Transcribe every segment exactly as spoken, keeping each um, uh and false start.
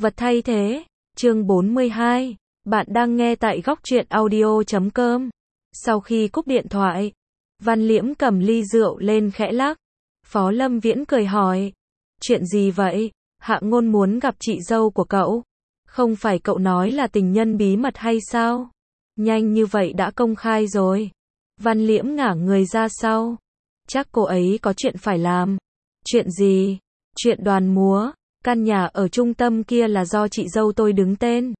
Vật thay thế, chương bốn mươi hai, bạn đang nghe tại góc truyện audio chấm com. Sau khi cúp điện thoại, Văn Liễm cầm ly rượu lên khẽ lắc. Phó Lâm Viễn cười hỏi, chuyện gì vậy? Hạ Ngôn muốn gặp chị dâu của cậu. Không phải cậu nói là tình nhân bí mật hay sao? Nhanh như vậy đã công khai rồi. Văn Liễm ngả người ra sau. Chắc cô ấy có chuyện phải làm. Chuyện gì? Chuyện đoàn múa. Căn nhà ở trung tâm kia là do chị dâu tôi đứng tên.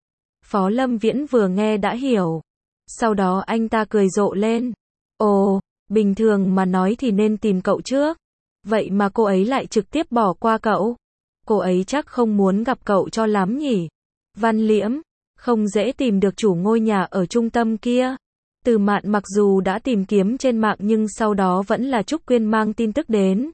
Phó Lâm Viễn vừa nghe đã hiểu. Sau đó anh ta cười rộ lên. Ồ, bình thường mà nói thì nên tìm cậu trước. Vậy mà cô ấy lại trực tiếp bỏ qua cậu. Cô ấy chắc không muốn gặp cậu cho lắm nhỉ. Văn Liễm, không dễ tìm được chủ ngôi nhà ở trung tâm kia. Từ Mạn mặc dù đã tìm kiếm trên mạng nhưng sau đó vẫn là Trúc Quyên mang tin tức đến.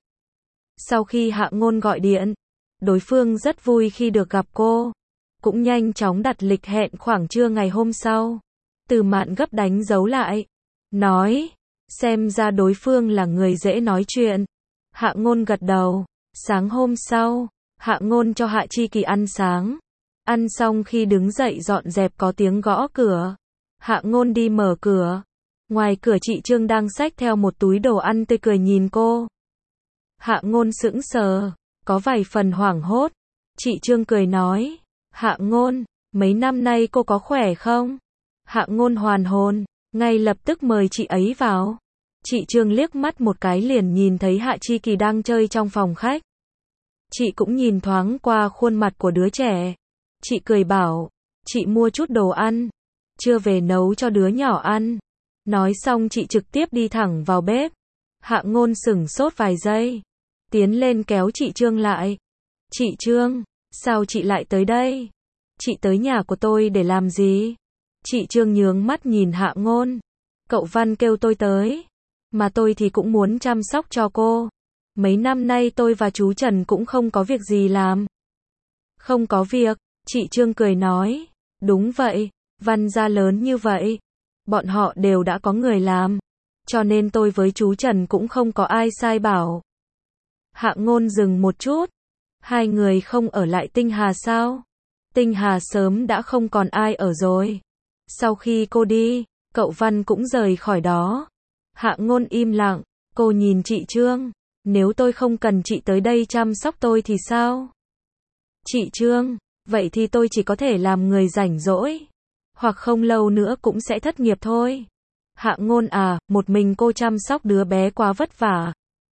Sau khi Hạ Ngôn gọi điện, đối phương rất vui khi được gặp cô. Cũng nhanh chóng đặt lịch hẹn khoảng trưa ngày hôm sau. Từ Mạn gấp đánh dấu lại. Nói, xem ra đối phương là người dễ nói chuyện. Hạ Ngôn gật đầu. Sáng hôm sau, Hạ Ngôn cho Hạ Chi Kỳ ăn sáng. Ăn xong khi đứng dậy dọn dẹp có tiếng gõ cửa. Hạ Ngôn đi mở cửa. Ngoài cửa chị Trương đang xách theo một túi đồ ăn tươi cười nhìn cô. Hạ Ngôn sững sờ, có vài phần hoảng hốt. Chị Trương cười nói, Hạ Ngôn, mấy năm nay cô có khỏe không? Hạ Ngôn hoàn hồn, ngay lập tức mời chị ấy vào. Chị Trương liếc mắt một cái liền nhìn thấy Hạ Chi Kỳ đang chơi trong phòng khách. Chị cũng nhìn thoáng qua khuôn mặt của đứa trẻ. Chị cười bảo, chị mua chút đồ ăn, chưa về nấu cho đứa nhỏ ăn. Nói xong chị trực tiếp đi thẳng vào bếp. Hạ Ngôn sửng sốt vài giây, tiến lên kéo chị Trương lại. Chị Trương, sao chị lại tới đây? Chị tới nhà của tôi để làm gì? Chị Trương nhướng mắt nhìn Hạ Ngôn. Cậu Văn kêu tôi tới, mà tôi thì cũng muốn chăm sóc cho cô. Mấy năm nay tôi và chú Trần cũng không có việc gì làm. Không có việc, chị Trương cười nói. Đúng vậy, Văn gia lớn như vậy, bọn họ đều đã có người làm. Cho nên tôi với chú Trần cũng không có ai sai bảo. Hạ Ngôn dừng một chút. Hai người không ở lại Tinh Hà sao? Tinh Hà sớm đã không còn ai ở rồi. Sau khi cô đi, cậu Văn cũng rời khỏi đó. Hạ Ngôn im lặng, cô nhìn chị Trương. Nếu tôi không cần chị tới đây chăm sóc tôi thì sao? Chị Trương, vậy thì tôi chỉ có thể làm người rảnh rỗi. Hoặc không lâu nữa cũng sẽ thất nghiệp thôi. Hạ Ngôn à, một mình cô chăm sóc đứa bé quá vất vả.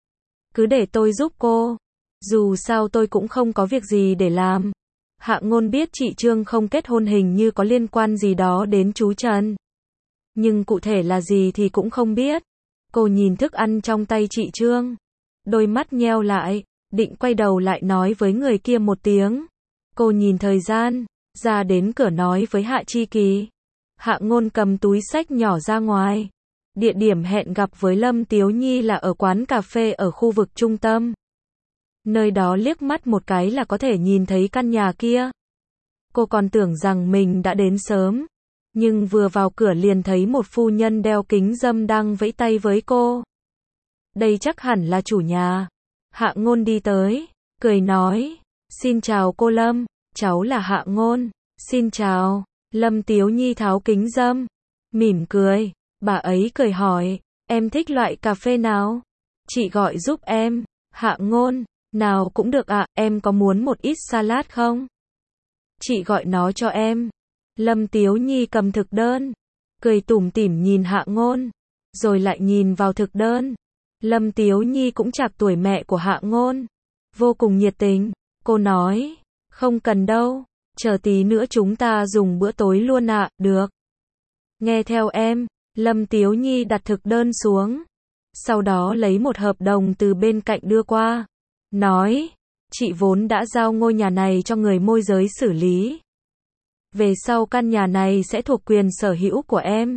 Cứ để tôi giúp cô. Dù sao tôi cũng không có việc gì để làm. Hạ Ngôn biết chị Trương không kết hôn hình như có liên quan gì đó đến chú Trần. Nhưng cụ thể là gì thì cũng không biết. Cô nhìn thức ăn trong tay chị Trương. Đôi mắt nheo lại, định quay đầu lại nói với người kia một tiếng. Cô nhìn thời gian, ra đến cửa nói với Hạ Chi Kỳ. Hạ Ngôn cầm túi xách nhỏ ra ngoài. Địa điểm hẹn gặp với Lâm Tiếu Nhi là ở quán cà phê ở khu vực trung tâm. Nơi đó liếc mắt một cái là có thể nhìn thấy căn nhà kia. Cô còn tưởng rằng mình đã đến sớm. Nhưng vừa vào cửa liền thấy một phu nhân đeo kính râm đang vẫy tay với cô. Đây chắc hẳn là chủ nhà. Hạ Ngôn đi tới, cười nói. Xin chào cô Lâm, cháu là Hạ Ngôn. Xin chào. Lâm Tiếu Nhi tháo kính râm, mỉm cười. Bà ấy cười hỏi, em thích loại cà phê nào? Chị gọi giúp em. Hạ Ngôn, nào cũng được ạ, à, em có muốn một ít salad không? Chị gọi nó cho em. Lâm Tiếu Nhi cầm thực đơn, cười tủm tỉm nhìn Hạ Ngôn, rồi lại nhìn vào thực đơn. Lâm Tiếu Nhi cũng chạc tuổi mẹ của Hạ Ngôn, vô cùng nhiệt tình. Cô nói, không cần đâu, chờ tí nữa chúng ta dùng bữa tối luôn ạ, à. Được. Nghe theo em. Lâm Tiếu Nhi đặt thực đơn xuống, sau đó lấy một hợp đồng từ bên cạnh đưa qua. Nói, chị vốn đã giao ngôi nhà này cho người môi giới xử lý. Về sau căn nhà này sẽ thuộc quyền sở hữu của em.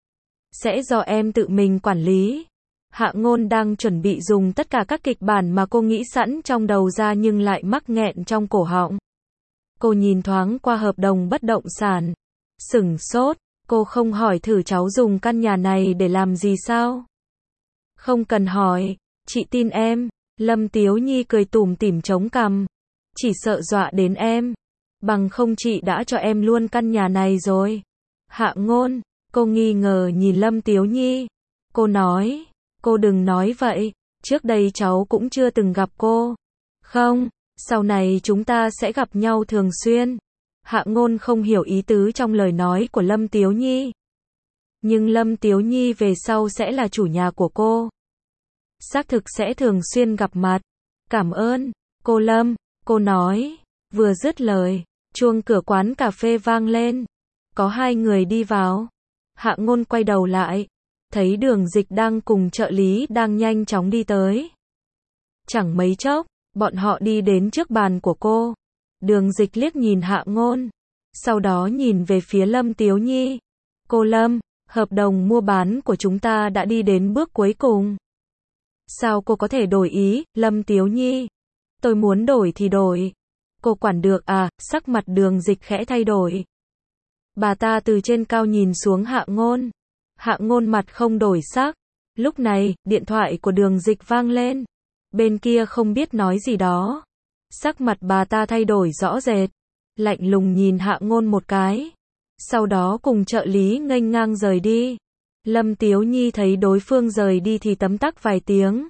Sẽ do em tự mình quản lý. Hạ Ngôn đang chuẩn bị dùng tất cả các kịch bản mà cô nghĩ sẵn trong đầu ra nhưng lại mắc nghẹn trong cổ họng. Cô nhìn thoáng qua hợp đồng bất động sản. Sửng sốt, cô không hỏi thử cháu dùng căn nhà này để làm gì sao? Không cần hỏi, chị tin em. Lâm Tiếu Nhi cười tủm tỉm chống cằm. Chỉ sợ dọa đến em. Bằng không chị đã cho em luôn căn nhà này rồi. Hạ Ngôn, cô nghi ngờ nhìn Lâm Tiếu Nhi. Cô nói, cô đừng nói vậy, trước đây cháu cũng chưa từng gặp cô. Không, sau này chúng ta sẽ gặp nhau thường xuyên. Hạ Ngôn không hiểu ý tứ trong lời nói của Lâm Tiếu Nhi. Nhưng Lâm Tiếu Nhi về sau sẽ là chủ nhà của cô. Xác thực sẽ thường xuyên gặp mặt. Cảm ơn, cô Lâm, cô nói. Vừa dứt lời, chuông cửa quán cà phê vang lên. Có hai người đi vào. Hạ Ngôn quay đầu lại, thấy Đường Dịch đang cùng trợ lý đang nhanh chóng đi tới. Chẳng mấy chốc, bọn họ đi đến trước bàn của cô. Đường Dịch liếc nhìn Hạ Ngôn, sau đó nhìn về phía Lâm Tiếu Nhi. Cô Lâm, hợp đồng mua bán của chúng ta đã đi đến bước cuối cùng. Sao cô có thể đổi ý, Lâm Tiếu Nhi? Tôi muốn đổi thì đổi. Cô quản được à? Sắc mặt Đường Dịch khẽ thay đổi. Bà ta từ trên cao nhìn xuống Hạ Ngôn. Hạ Ngôn mặt không đổi sắc. Lúc này, điện thoại của Đường Dịch vang lên. Bên kia không biết nói gì đó. Sắc mặt bà ta thay đổi rõ rệt. Lạnh lùng nhìn Hạ Ngôn một cái. Sau đó cùng trợ lý nghênh ngang rời đi. Lâm Tiếu Nhi thấy đối phương rời đi thì tấm tắc vài tiếng.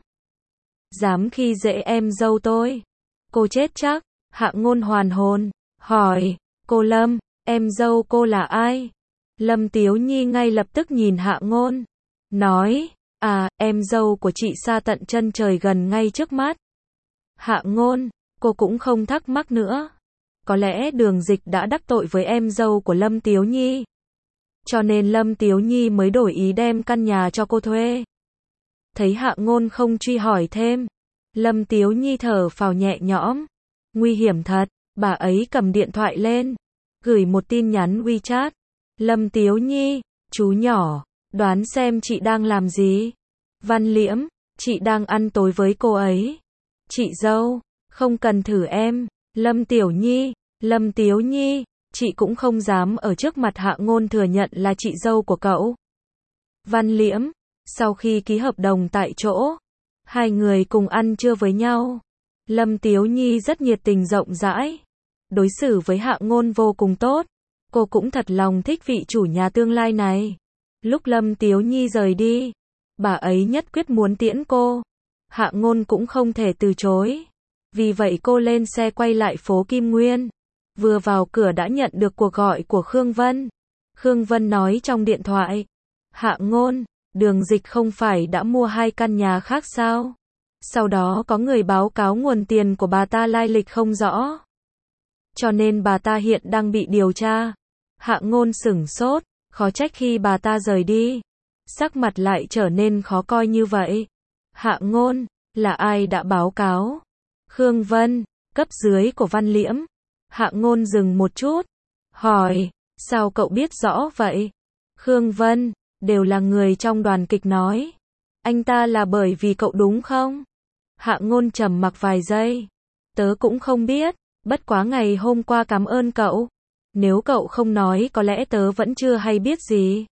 Dám khi dễ em dâu tôi. Cô chết chắc. Hạ Ngôn hoàn hồn. Hỏi, cô Lâm, em dâu cô là ai? Lâm Tiếu Nhi ngay lập tức nhìn Hạ Ngôn. Nói, à, em dâu của chị xa tận chân trời gần ngay trước mắt. Hạ Ngôn, cô cũng không thắc mắc nữa. Có lẽ Đường Dịch đã đắc tội với em dâu của Lâm Tiếu Nhi. Cho nên Lâm Tiếu Nhi mới đổi ý đem căn nhà cho cô thuê. Thấy Hạ Ngôn không truy hỏi thêm. Lâm Tiếu Nhi thở phào nhẹ nhõm. Nguy hiểm thật, bà ấy cầm điện thoại lên. Gửi một tin nhắn WeChat. Lâm Tiếu Nhi, chú nhỏ, đoán xem chị đang làm gì? Văn Liễm, chị đang ăn tối với cô ấy. Chị dâu, không cần thử em. Lâm Tiểu Nhi, Lâm Tiếu Nhi, chị cũng không dám ở trước mặt Hạ Ngôn thừa nhận là chị dâu của cậu. Văn Liễm, sau khi ký hợp đồng tại chỗ, hai người cùng ăn trưa với nhau. Lâm Tiếu Nhi rất nhiệt tình rộng rãi, đối xử với Hạ Ngôn vô cùng tốt. Cô cũng thật lòng thích vị chủ nhà tương lai này. Lúc Lâm Tiếu Nhi rời đi, bà ấy nhất quyết muốn tiễn cô. Hạ Ngôn cũng không thể từ chối. Vì vậy cô lên xe quay lại phố Kim Nguyên. Vừa vào cửa đã nhận được cuộc gọi của Khương Vân. Khương Vân nói trong điện thoại. Hạ Ngôn, Đường Dịch không phải đã mua hai căn nhà khác sao? Sau đó có người báo cáo nguồn tiền của bà ta lai lịch không rõ. Cho nên bà ta hiện đang bị điều tra. Hạ Ngôn sửng sốt, khó trách khi bà ta rời đi. Sắc mặt lại trở nên khó coi như vậy. Hạ Ngôn, là ai đã báo cáo? Khương Vân, cấp dưới của Văn Liễm. Hạ Ngôn dừng một chút. Hỏi, sao cậu biết rõ vậy? Khương Vân, đều là người trong đoàn kịch nói. Anh ta là bởi vì cậu đúng không? Hạ Ngôn trầm mặc vài giây. Tớ cũng không biết, bất quá ngày hôm qua cảm ơn cậu. Nếu cậu không nói có lẽ tớ vẫn chưa hay biết gì.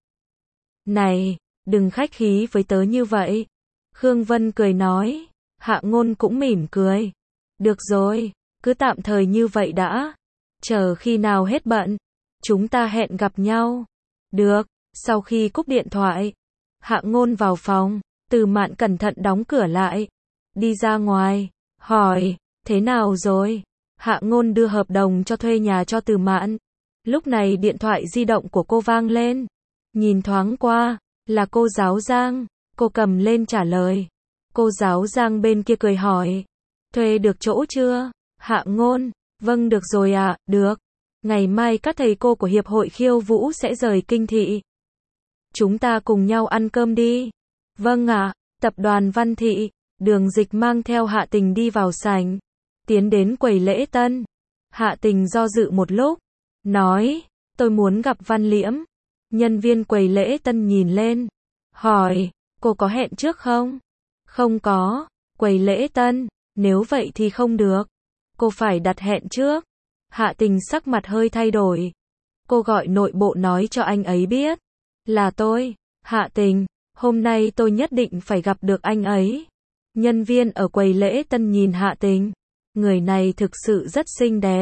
Này, đừng khách khí với tớ như vậy. Khương Vân cười nói. Hạ Ngôn cũng mỉm cười. Được rồi, cứ tạm thời như vậy đã. Chờ khi nào hết bận, chúng ta hẹn gặp nhau. Được, sau khi cúp điện thoại, Hạ Ngôn vào phòng, Từ Mạn cẩn thận đóng cửa lại. Đi ra ngoài, hỏi, thế nào rồi? Hạ Ngôn đưa hợp đồng cho thuê nhà cho Từ Mạn. Lúc này điện thoại di động của cô vang lên. Nhìn thoáng qua, là cô giáo Giang. Cô cầm lên trả lời. Cô giáo Giang bên kia cười hỏi. Thuê được chỗ chưa? Hạ Ngôn, vâng được rồi ạ, à, được. Ngày mai các thầy cô của Hiệp hội Khiêu Vũ sẽ rời Kinh Thị. Chúng ta cùng nhau ăn cơm đi. Vâng ạ, à, tập đoàn Văn Thị. Đường Dịch mang theo Hạ Tình đi vào sảnh. Tiến đến quầy lễ tân. Hạ Tình do dự một lúc. Nói, tôi muốn gặp Văn Liễm. Nhân viên quầy lễ tân nhìn lên. Hỏi, cô có hẹn trước không? Không có. Quầy lễ tân, nếu vậy thì không được. Cô phải đặt hẹn trước. Hạ Tình sắc mặt hơi thay đổi. Cô gọi nội bộ nói cho anh ấy biết. Là tôi, Hạ Tình, hôm nay tôi nhất định phải gặp được anh ấy. Nhân viên ở quầy lễ tân nhìn Hạ Tình. Người này thực sự rất xinh đẹp.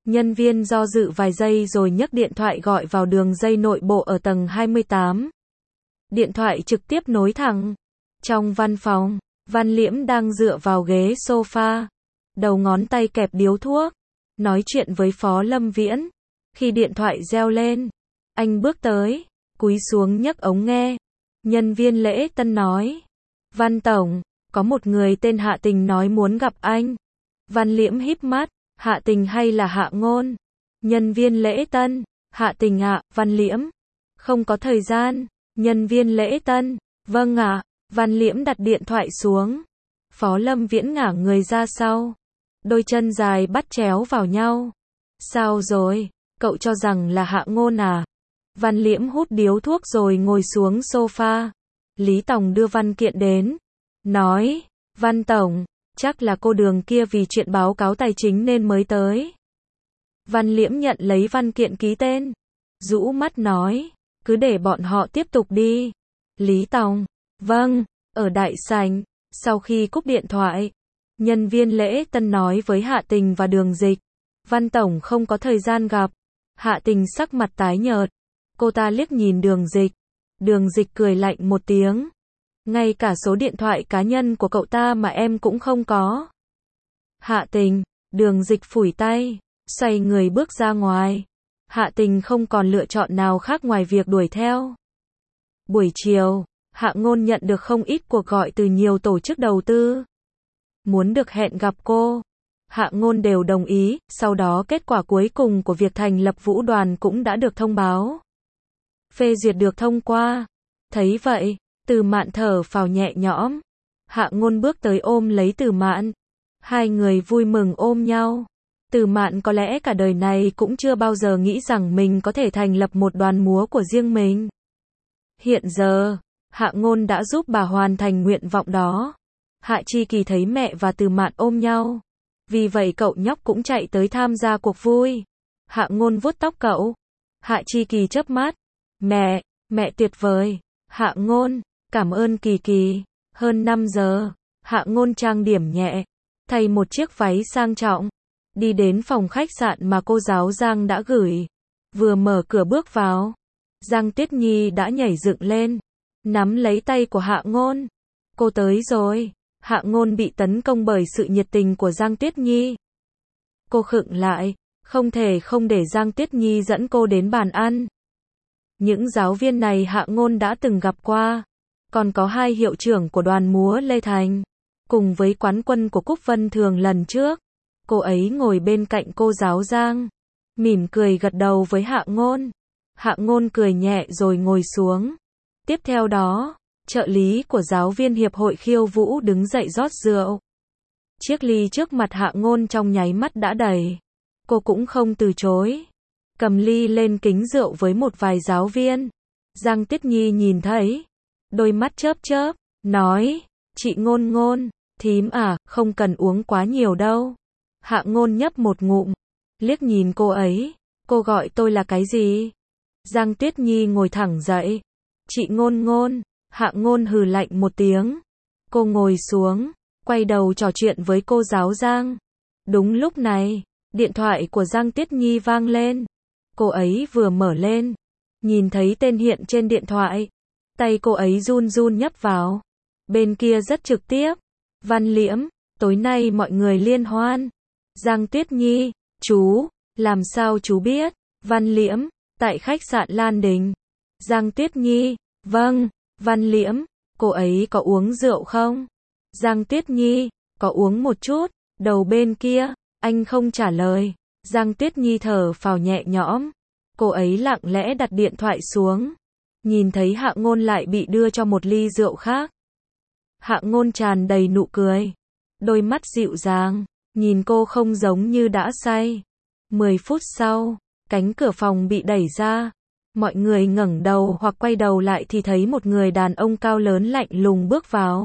Nhân viên do dự vài giây rồi nhấc điện thoại gọi vào đường dây nội bộ ở tầng hai mươi tám. Điện thoại trực tiếp nối thẳng. Trong văn phòng, Văn Liễm đang dựa vào ghế sofa, đầu ngón tay kẹp điếu thuốc, nói chuyện với Phó Lâm Viễn. Khi điện thoại reo lên, anh bước tới, cúi xuống nhấc ống nghe. Nhân viên lễ tân nói, Văn Tổng, có một người tên Hạ Tình nói muốn gặp anh. Văn Liễm híp mắt, Hạ Tình hay là Hạ Ngôn? Nhân viên lễ tân, Hạ Tình ạ, Văn Liễm. Không có thời gian. Nhân viên lễ tân, vâng ạ. Văn Liễm đặt điện thoại xuống. Phó Lâm Viễn ngả người ra sau. Đôi chân dài bắt chéo vào nhau. Sao rồi? Cậu cho rằng là Hạ Ngôn à? Văn Liễm hút điếu thuốc rồi ngồi xuống sofa. Lý Tòng đưa văn kiện đến. Nói, Văn Tổng, chắc là cô Đường kia vì chuyện báo cáo tài chính nên mới tới. Văn Liễm nhận lấy văn kiện ký tên. Rũ mắt nói, cứ để bọn họ tiếp tục đi. Lý Tòng, vâng, ở đại sảnh, sau khi cúp điện thoại, nhân viên lễ tân nói với Hạ Tình và Đường Dịch. Văn Tổng không có thời gian gặp. Hạ Tình sắc mặt tái nhợt. Cô ta liếc nhìn Đường Dịch. Đường Dịch cười lạnh một tiếng. Ngay cả số điện thoại cá nhân của cậu ta mà em cũng không có. Hạ Tình, Đường Dịch phủi tay, xoay người bước ra ngoài. Hạ Tình không còn lựa chọn nào khác ngoài việc đuổi theo. Buổi chiều, Hạ Ngôn nhận được không ít cuộc gọi từ nhiều tổ chức đầu tư. Muốn được hẹn gặp cô. Hạ Ngôn đều đồng ý, sau đó kết quả cuối cùng của việc thành lập vũ đoàn cũng đã được thông báo. Phê duyệt được thông qua. Thấy vậy, Từ Mạn thở phào nhẹ nhõm. Hạ Ngôn bước tới ôm lấy Từ Mạn. Hai người vui mừng ôm nhau. Từ Mạn có lẽ cả đời này cũng chưa bao giờ nghĩ rằng mình có thể thành lập một đoàn múa của riêng mình. Hiện giờ, Hạ Ngôn đã giúp bà hoàn thành nguyện vọng đó. Hạ Chi Kỳ thấy mẹ và Từ Mạn ôm nhau. Vì vậy cậu nhóc cũng chạy tới tham gia cuộc vui. Hạ Ngôn vuốt tóc cậu. Hạ Chi Kỳ chớp mắt. Mẹ, mẹ tuyệt vời. Hạ Ngôn, cảm ơn Kỳ Kỳ. Hơn năm giờ, Hạ Ngôn trang điểm nhẹ, thay một chiếc váy sang trọng, đi đến phòng khách sạn mà cô giáo Giang đã gửi. Vừa mở cửa bước vào, Giang Tuyết Nhi đã nhảy dựng lên, nắm lấy tay của Hạ Ngôn. Cô tới rồi. Hạ Ngôn bị tấn công bởi sự nhiệt tình của Giang Tuyết Nhi. Cô khựng lại, không thể không để Giang Tuyết Nhi dẫn cô đến bàn ăn. Những giáo viên này Hạ Ngôn đã từng gặp qua. Còn có hai hiệu trưởng của đoàn múa Lê Thành, cùng với quán quân của Cúc Vân Thường lần trước. Cô ấy ngồi bên cạnh cô giáo Giang, mỉm cười gật đầu với Hạ Ngôn. Hạ Ngôn cười nhẹ rồi ngồi xuống. Tiếp theo đó, trợ lý của giáo viên hiệp hội khiêu vũ đứng dậy rót rượu. Chiếc ly trước mặt Hạ Ngôn trong nháy mắt đã đầy. Cô cũng không từ chối. Cầm ly lên kính rượu với một vài giáo viên. Giang Tuyết Nhi nhìn thấy, đôi mắt chớp chớp, nói, chị Ngôn Ngôn, thím à, không cần uống quá nhiều đâu. Hạ Ngôn nhấp một ngụm, liếc nhìn cô ấy, cô gọi tôi là cái gì? Giang Tuyết Nhi ngồi thẳng dậy. Chị Ngôn Ngôn. Hạ Ngôn hừ lạnh một tiếng. Cô ngồi xuống, quay đầu trò chuyện với cô giáo Giang. Đúng lúc này, điện thoại của Giang Tuyết Nhi vang lên. Cô ấy vừa mở lên, nhìn thấy tên hiện trên điện thoại. Tay cô ấy run run nhấp vào. Bên kia rất trực tiếp. Văn Liễm, tối nay mọi người liên hoan. Giang Tuyết Nhi, chú, làm sao chú biết? Văn Liễm, tại khách sạn Lan Đình. Giang Tuyết Nhi, vâng. Văn Liễm, cô ấy có uống rượu không? Giang Tuyết Nhi, có uống một chút. Đầu bên kia, anh không trả lời. Giang Tuyết Nhi thở phào nhẹ nhõm. Cô ấy lặng lẽ đặt điện thoại xuống. Nhìn thấy Hạ Ngôn lại bị đưa cho một ly rượu khác. Hạ Ngôn tràn đầy nụ cười. Đôi mắt dịu dàng, nhìn cô không giống như đã say. Mười phút sau, cánh cửa phòng bị đẩy ra. Mọi người ngẩng đầu hoặc quay đầu lại thì thấy một người đàn ông cao lớn lạnh lùng bước vào.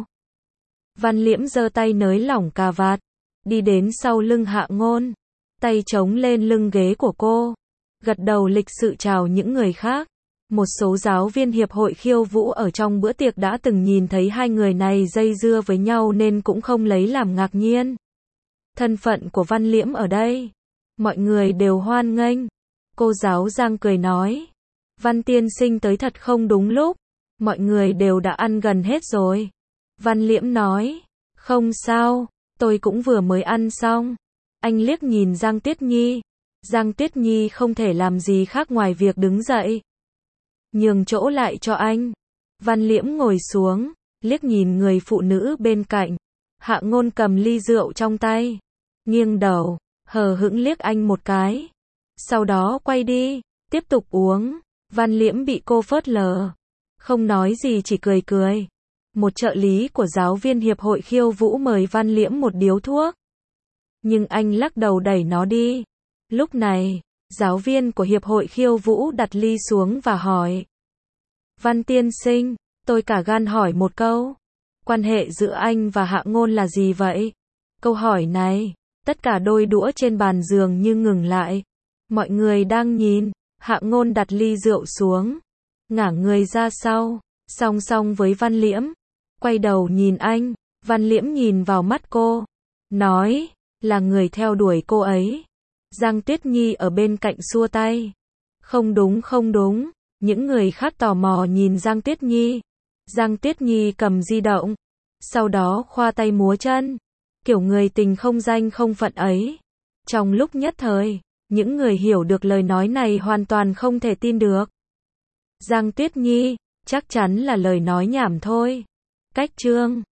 Văn Liễm giơ tay nới lỏng cà vạt, đi đến sau lưng Hạ Ngôn, tay chống lên lưng ghế của cô, gật đầu lịch sự chào những người khác. Một số giáo viên hiệp hội khiêu vũ ở trong bữa tiệc đã từng nhìn thấy hai người này dây dưa với nhau nên cũng không lấy làm ngạc nhiên. Thân phận của Văn Liễm ở đây Mọi người đều hoan nghênh. Cô giáo Giang cười nói. Văn tiên sinh tới thật không đúng lúc. Mọi người đều đã ăn gần hết rồi. Văn Liễm nói. Không sao, tôi cũng vừa mới ăn xong. Anh liếc nhìn Giang Tuyết Nhi. Giang Tuyết Nhi không thể làm gì khác ngoài việc đứng dậy. Nhường chỗ lại cho anh. Văn Liễm ngồi xuống, liếc nhìn người phụ nữ bên cạnh. Hạ Ngôn cầm ly rượu trong tay. Nghiêng đầu, hờ hững liếc anh một cái. Sau đó quay đi, tiếp tục uống. Văn Liễm bị cô phớt lờ. Không nói gì chỉ cười cười. Một trợ lý của giáo viên hiệp hội khiêu vũ mời Văn Liễm một điếu thuốc. Nhưng anh lắc đầu đẩy nó đi. Lúc này, giáo viên của hiệp hội khiêu vũ đặt ly xuống và hỏi. Văn tiên sinh, tôi cả gan hỏi một câu. Quan hệ giữa anh và Hạ Ngôn là gì vậy? Câu hỏi này, tất cả đôi đũa trên bàn giường như ngừng lại. Mọi người đang nhìn, Hạ Ngôn đặt ly rượu xuống. Ngả người ra sau, song song với Văn Liễm. Quay đầu nhìn anh, Văn Liễm nhìn vào mắt cô. Nói, là người theo đuổi cô ấy. Giang Tuyết Nhi ở bên cạnh xua tay. Không đúng không đúng. Những người khác tò mò nhìn Giang Tuyết Nhi. Giang Tuyết Nhi cầm di động. Sau đó khoa tay múa chân. Kiểu người tình không danh không phận ấy. Trong lúc nhất thời, những người hiểu được lời nói này hoàn toàn không thể tin được. Giang Tuyết Nhi, chắc chắn là lời nói nhảm thôi. Cách chương